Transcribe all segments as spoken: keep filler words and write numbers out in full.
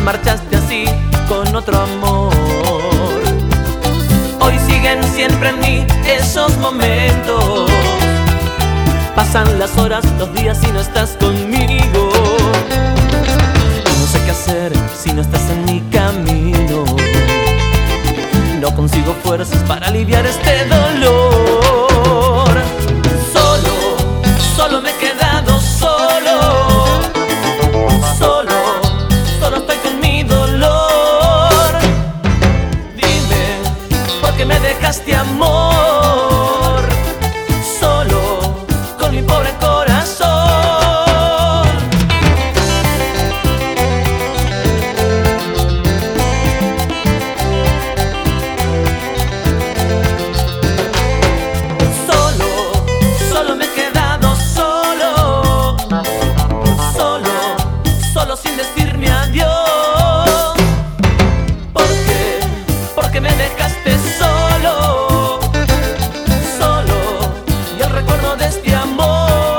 marchaste así con otro amor. Hoy siguen siempre en mí esos momentos. Pasan las horas, los días y no estás conmigo. No sé qué hacer si no estás en mi camino. No consigo fuerzas para aliviar este dolor. Solo, solo me he quedado solo. Solo, solo estoy con mi dolor. Dime, ¿por qué me dejaste, amor? Solo, con mi pobre corazón. Sin decirme adiós. ¿Por qué? Porque me dejaste solo, solo, y el recuerdo de este amor.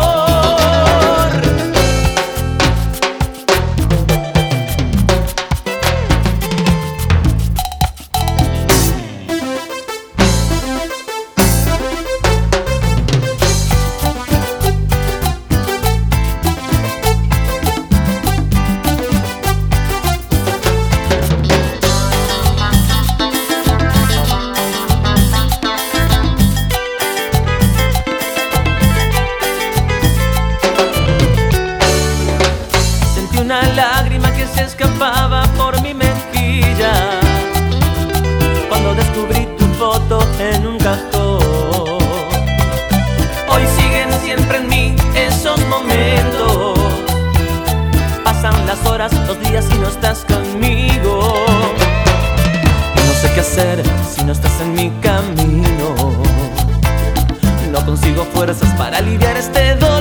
Una lágrima que se escapaba por mi mejilla cuando descubrí tu foto en un cajón. Hoy siguen siempre en mí esos momentos. Pasan las horas, los días y no estás conmigo. Y no sé qué hacer si no estás en mi camino. No consigo fuerzas para aliviar este dolor.